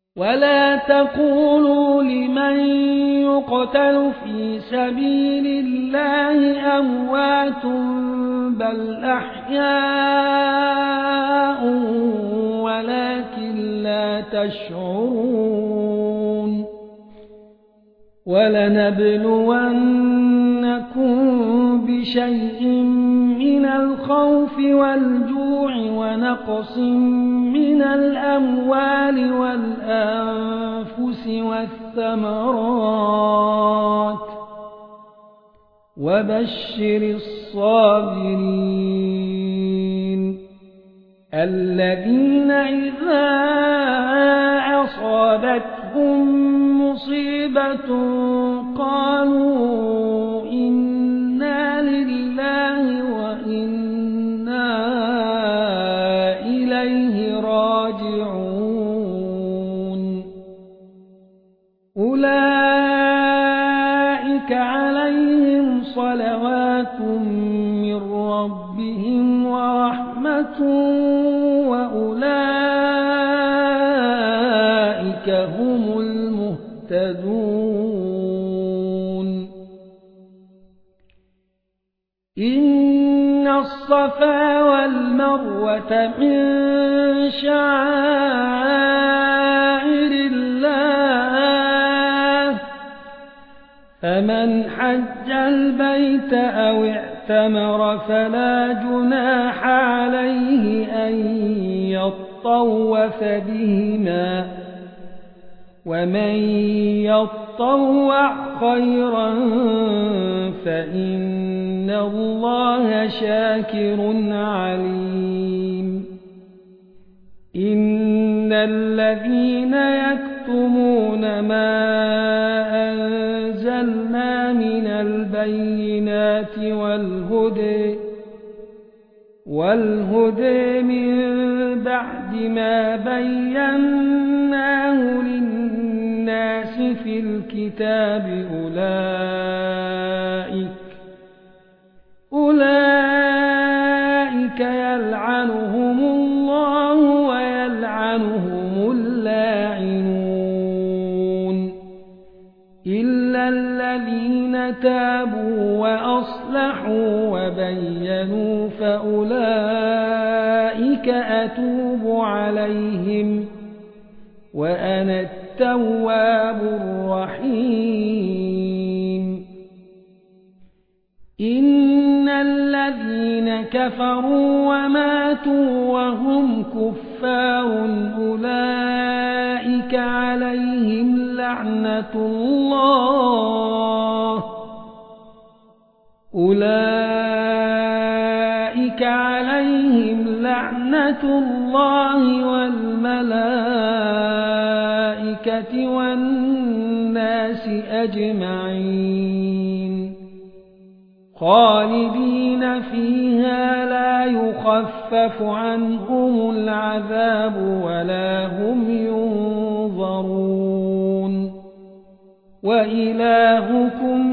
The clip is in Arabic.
ولا تقولوا لمن يقتل في سبيل الله أموات بل أحياء ولكن لا تشعرون ولنبلونكم بشيء من الخوف والجوع ونقص من الأموال والأنفس والثمرات وبشر الصابرين الذين إذا أصابتهم مصيبة قالوا إنا لله وإنا إليه راجعون أولئك عليهم صلوات من ربهم ورحمة وأولئك هم المهتدون إن الصفا والمروة من شعائر الله فمن حج البيت أو اعتمر فلا جناح عليه أن يطوف بهما ومن يطوع خيرا فإن الله شاكر عليم إن الذين يكتمون ما أنزلنا من البينات والهدى من بعد ما بيناه للناس في الكتاب أولئك يلعنهم الله ويلعنهم اللاعنون إلا الذين تابوا وأصلحوا وبينوا فأولئك أتوب عليهم وأنا التواب الرحيم إن الذين كفروا وماتوا وهم كفار أولئك عليهم لعنة الله والملائكة والناس أجمعين خالدين فيها لا يخفف عنهم العذاب ولا هم ينظرون وإلهكم